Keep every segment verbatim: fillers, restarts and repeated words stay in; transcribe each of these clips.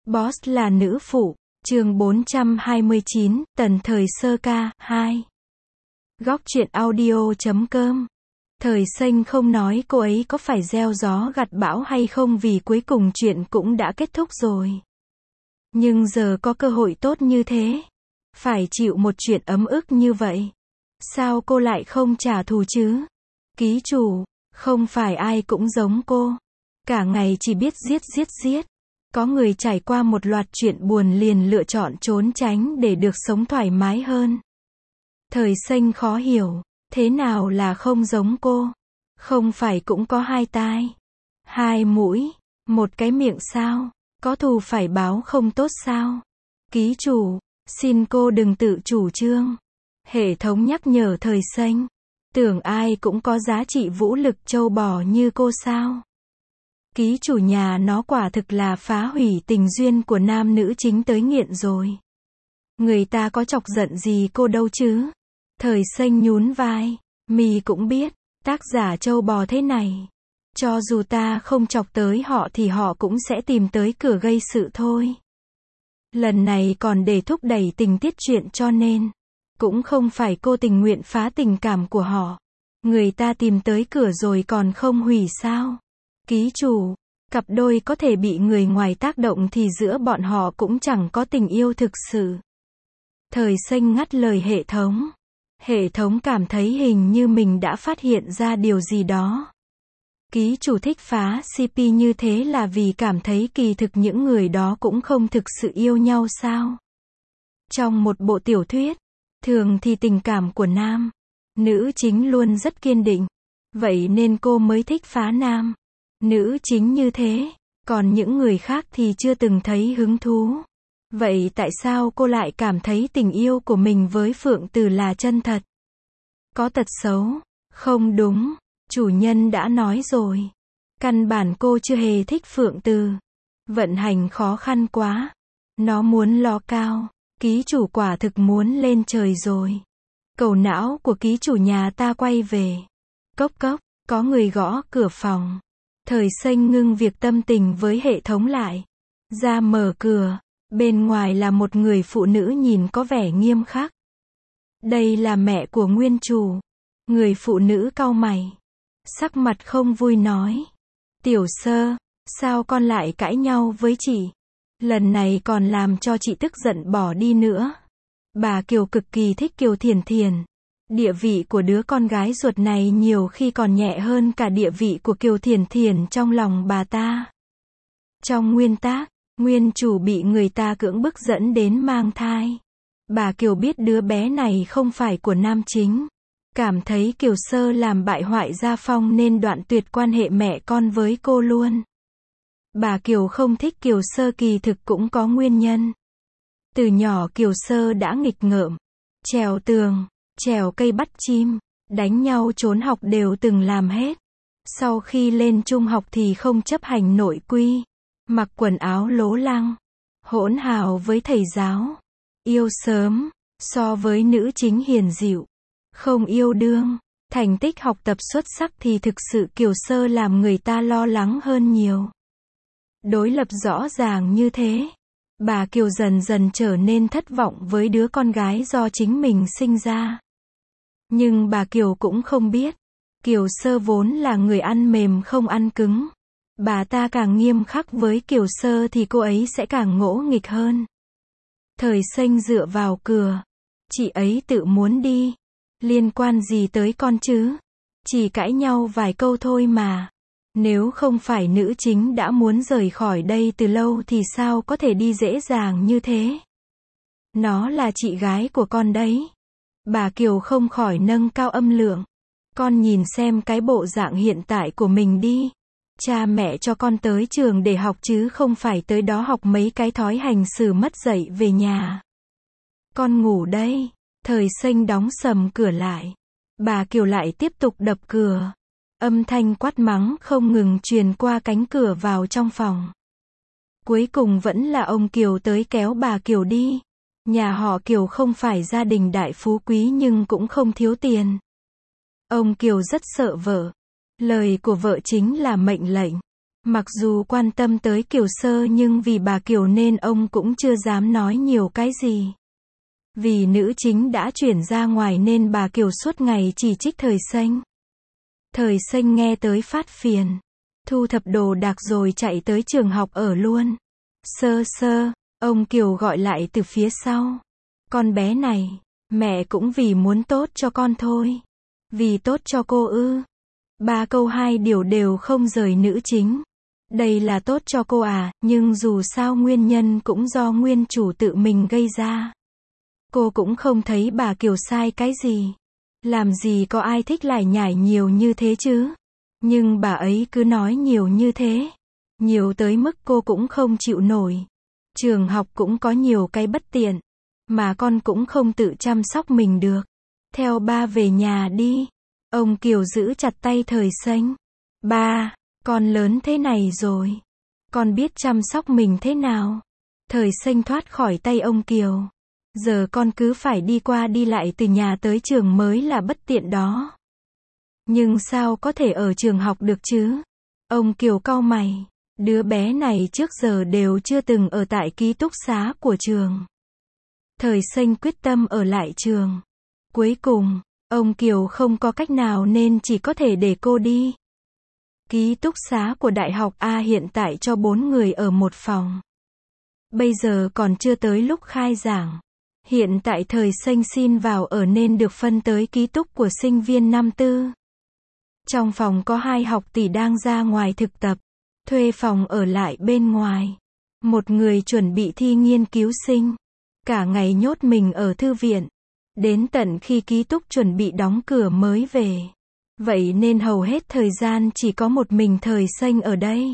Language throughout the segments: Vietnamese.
Boss là nữ phụ, chương bốn trăm hai mươi chín, tần thời sơ ca, hai. Góc truyện audio chấm com. Thời xanh không nói cô ấy có phải gieo gió gặt bão hay không vì cuối cùng chuyện cũng đã kết thúc rồi. Nhưng giờ có cơ hội tốt như thế. Phải chịu một chuyện ấm ức như vậy. Sao cô lại không trả thù chứ? Ký chủ, không phải ai cũng giống cô. Cả ngày chỉ biết giết giết giết. Có người trải qua một loạt chuyện buồn liền lựa chọn trốn tránh để được sống thoải mái hơn. Thời xanh khó hiểu, thế nào là không giống cô? Không phải cũng có hai tai, hai mũi, một cái miệng sao? Có thù phải báo không tốt sao? Ký chủ, xin cô đừng tự chủ trương. Hệ thống nhắc nhở thời xanh. Tưởng ai cũng có giá trị vũ lực trâu bò như cô sao? Ký chủ nhà nó quả thực là phá hủy tình duyên của nam nữ chính tới nghiện rồi. Người ta có chọc giận gì cô đâu chứ? Thời xanh nhún vai, mì cũng biết, tác giả trâu bò thế này. Cho dù ta không chọc tới họ thì họ cũng sẽ tìm tới cửa gây sự thôi. Lần này còn để thúc đẩy tình tiết chuyện cho nên, cũng không phải cô tình nguyện phá tình cảm của họ. Người ta tìm tới cửa rồi còn không hủy sao? Ký chủ, cặp đôi có thể bị người ngoài tác động thì giữa bọn họ cũng chẳng có tình yêu thực sự. Thời xanh ngắt lời hệ thống. Hệ thống cảm thấy hình như mình đã phát hiện ra điều gì đó. Ký chủ thích phá xê pê như thế là vì cảm thấy kỳ thực những người đó cũng không thực sự yêu nhau sao? Trong một bộ tiểu thuyết, thường thì tình cảm của nam, nữ chính luôn rất kiên định. Vậy nên cô mới thích phá nam, nữ chính như thế, còn những người khác thì chưa từng thấy hứng thú. Vậy tại sao cô lại cảm thấy tình yêu của mình với Phượng Từ là chân thật? Có tật xấu? Không đúng, chủ nhân đã nói rồi. Căn bản cô chưa hề thích Phượng Từ. Vận hành khó khăn quá. Nó muốn ló cao. Ký chủ quả thực muốn lên trời rồi. Cầu não của ký chủ nhà ta quay về. Cốc cốc, có người gõ cửa phòng. Thời xanh ngưng việc tâm tình với hệ thống lại. Ra mở cửa. Bên ngoài là một người phụ nữ nhìn có vẻ nghiêm khắc. Đây là mẹ của nguyên chủ. Người phụ nữ cau mày. Sắc mặt không vui nói. Tiểu sơ, sao con lại cãi nhau với chị? Lần này còn làm cho chị tức giận bỏ đi nữa. Bà Kiều cực kỳ thích Kiều Thiền Thiền. Địa vị của đứa con gái ruột này nhiều khi còn nhẹ hơn cả địa vị của Kiều Thiền Thiền trong lòng bà ta. Trong nguyên tác, nguyên chủ bị người ta cưỡng bức dẫn đến mang thai. Bà Kiều biết đứa bé này không phải của nam chính. Cảm thấy Kiều Sơ làm bại hoại gia phong nên đoạn tuyệt quan hệ mẹ con với cô luôn. Bà Kiều không thích Kiều Sơ kỳ thực cũng có nguyên nhân. Từ nhỏ Kiều Sơ đã nghịch ngợm. Trèo tường, trèo cây bắt chim, đánh nhau trốn học đều từng làm hết. Sau khi lên trung học thì không chấp hành nội quy. Mặc quần áo lố lăng, hỗn hào với thầy giáo, yêu sớm, so với nữ chính hiền dịu, không yêu đương, thành tích học tập xuất sắc thì thực sự Kiều Sơ làm người ta lo lắng hơn nhiều. Đối lập rõ ràng như thế, bà Kiều dần dần trở nên thất vọng với đứa con gái do chính mình sinh ra. Nhưng bà Kiều cũng không biết, Kiều Sơ vốn là người ăn mềm không ăn cứng. Bà ta càng nghiêm khắc với Kiều Sơ thì cô ấy sẽ càng ngỗ nghịch hơn. Thời xanh dựa vào cửa. Chị ấy tự muốn đi. Liên quan gì tới con chứ? Chỉ cãi nhau vài câu thôi mà. Nếu không phải nữ chính đã muốn rời khỏi đây từ lâu thì sao có thể đi dễ dàng như thế? Nó là chị gái của con đấy. Bà Kiều không khỏi nâng cao âm lượng. Con nhìn xem cái bộ dạng hiện tại của mình đi. Cha mẹ cho con tới trường để học chứ không phải tới đó học mấy cái thói hành xử mất dạy về nhà. Con ngủ đây. Thời xanh đóng sầm cửa lại. Bà Kiều lại tiếp tục đập cửa. Âm thanh quát mắng không ngừng truyền qua cánh cửa vào trong phòng. Cuối cùng vẫn là ông Kiều tới kéo bà Kiều đi. Nhà họ Kiều không phải gia đình đại phú quý nhưng cũng không thiếu tiền. Ông Kiều rất sợ vợ. Lời của vợ chính là mệnh lệnh. Mặc dù quan tâm tới Kiều Sơ nhưng vì bà Kiều nên ông cũng chưa dám nói nhiều cái gì. Vì nữ chính đã chuyển ra ngoài nên bà Kiều suốt ngày chỉ trích Thời Xanh. Thời Xanh nghe tới phát phiền. Thu thập đồ đạc rồi chạy tới trường học ở luôn. Sơ Sơ, ông Kiều gọi lại từ phía sau. Con bé này, mẹ cũng vì muốn tốt cho con thôi. Vì tốt cho cô ư. Ba câu hai điều đều không rời nữ chính. Đây là tốt cho cô à, nhưng dù sao nguyên nhân cũng do nguyên chủ tự mình gây ra. Cô cũng không thấy bà Kiều sai cái gì. Làm gì có ai thích lải nhải nhiều như thế chứ. Nhưng bà ấy cứ nói nhiều như thế. Nhiều tới mức cô cũng không chịu nổi. Trường học cũng có nhiều cái bất tiện. Mà con cũng không tự chăm sóc mình được. Theo ba về nhà đi. Ông Kiều giữ chặt tay Thời Xanh. Ba, con lớn thế này rồi. Con biết chăm sóc mình thế nào. Thời Xanh thoát khỏi tay ông Kiều. Giờ con cứ phải đi qua đi lại từ nhà tới trường mới là bất tiện đó. Nhưng sao có thể ở trường học được chứ? Ông Kiều cau mày. Đứa bé này trước giờ đều chưa từng ở tại ký túc xá của trường. Thời Xanh quyết tâm ở lại trường. Cuối cùng, ông Kiều không có cách nào nên chỉ có thể để cô đi. Ký túc xá của Đại học A hiện tại cho bốn người ở một phòng. Bây giờ còn chưa tới lúc khai giảng. Hiện tại Thời Xanh xin vào ở nên được phân tới ký túc của sinh viên năm tư. Trong phòng có hai học tỷ đang ra ngoài thực tập. Thuê phòng ở lại bên ngoài. Một người chuẩn bị thi nghiên cứu sinh. Cả ngày nhốt mình ở thư viện. Đến tận khi ký túc chuẩn bị đóng cửa mới về. Vậy nên hầu hết thời gian chỉ có một mình Thời Xanh ở đây.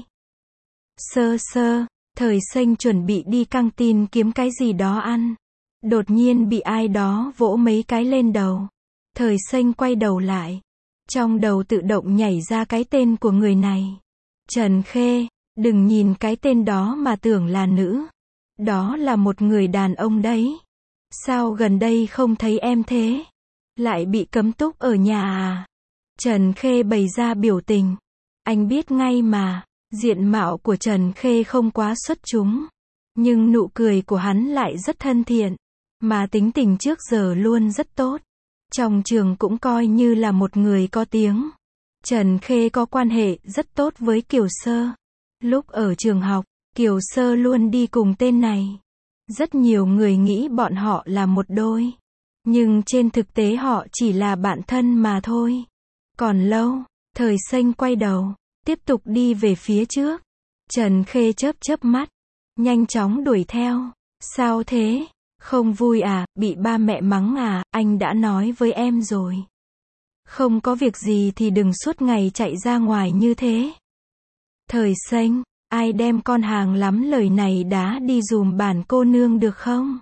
Sơ Sơ, Thời Xanh chuẩn bị đi căng tin kiếm cái gì đó ăn. Đột nhiên bị ai đó vỗ mấy cái lên đầu. Thời Xanh quay đầu lại. Trong đầu tự động nhảy ra cái tên của người này. Trần Khê, đừng nhìn cái tên đó mà tưởng là nữ. Đó là một người đàn ông đấy. Sao gần đây không thấy em thế? Lại bị cấm túc ở nhà à? Trần Khê bày ra biểu tình. Anh biết ngay mà, diện mạo của Trần Khê không quá xuất chúng. Nhưng nụ cười của hắn lại rất thân thiện. Mà tính tình trước giờ luôn rất tốt. Trong trường cũng coi như là một người có tiếng. Trần Khê có quan hệ rất tốt với Kiều Sơ. Lúc ở trường học, Kiều Sơ luôn đi cùng tên này. Rất nhiều người nghĩ bọn họ là một đôi. Nhưng trên thực tế họ chỉ là bạn thân mà thôi. Còn lâu, Thời Xanh quay đầu, tiếp tục đi về phía trước. Trần Khê chớp chớp mắt, nhanh chóng đuổi theo. Sao thế? Không vui à, bị ba mẹ mắng à, anh đã nói với em rồi. Không có việc gì thì đừng suốt ngày chạy ra ngoài như thế. Thời Xanh, ai đem con hàng lắm lời này đá đi dùm bản cô nương được không?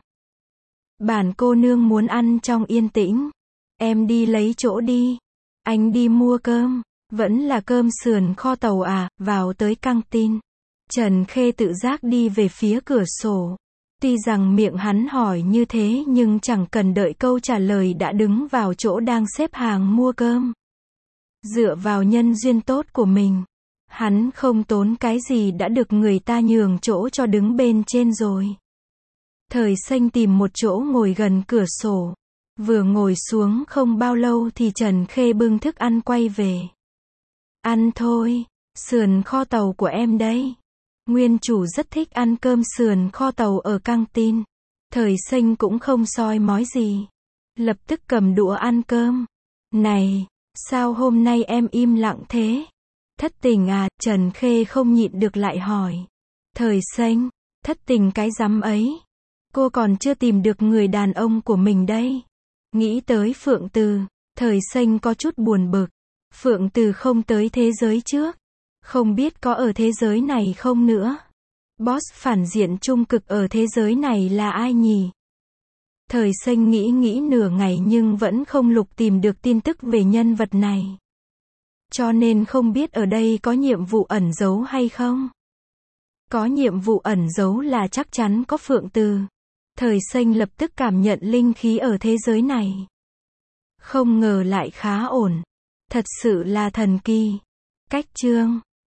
Bản cô nương muốn ăn trong yên tĩnh. Em đi lấy chỗ đi. Anh đi mua cơm. Vẫn là cơm sườn kho tàu à, vào tới căng tin. Trần Khê tự giác đi về phía cửa sổ. Tuy rằng miệng hắn hỏi như thế nhưng chẳng cần đợi câu trả lời đã đứng vào chỗ đang xếp hàng mua cơm. Dựa vào nhân duyên tốt của mình, hắn không tốn cái gì đã được người ta nhường chỗ cho đứng bên trên rồi. Thời Xanh tìm một chỗ ngồi gần cửa sổ. Vừa ngồi xuống không bao lâu thì Trần Khê bưng thức ăn quay về. Ăn thôi, sườn kho tàu của em đấy. Nguyên chủ rất thích ăn cơm sườn kho tàu ở căng tin. Thời Xanh cũng không soi mói gì. Lập tức cầm đũa ăn cơm. Này, sao hôm nay em im lặng thế? Thất tình à? Trần Khê không nhịn được lại hỏi. Thời Xanh, thất tình cái rắm ấy. Cô còn chưa tìm được người đàn ông của mình đây. Nghĩ tới Phượng Từ, Thời Xanh có chút buồn bực. Phượng Từ không tới thế giới trước. Không biết có ở thế giới này không nữa. Boss phản diện trung cực ở thế giới này là ai nhỉ? Thời Xanh nghĩ nghĩ nửa ngày nhưng vẫn không lục tìm được tin tức về nhân vật này. Cho nên không biết ở đây có nhiệm vụ ẩn giấu hay không? Có nhiệm vụ ẩn giấu là chắc chắn có Phượng Từ. Thời Xanh lập tức cảm nhận linh khí ở thế giới này. Không ngờ lại khá ổn. Thật sự là thần kỳ. Cách chương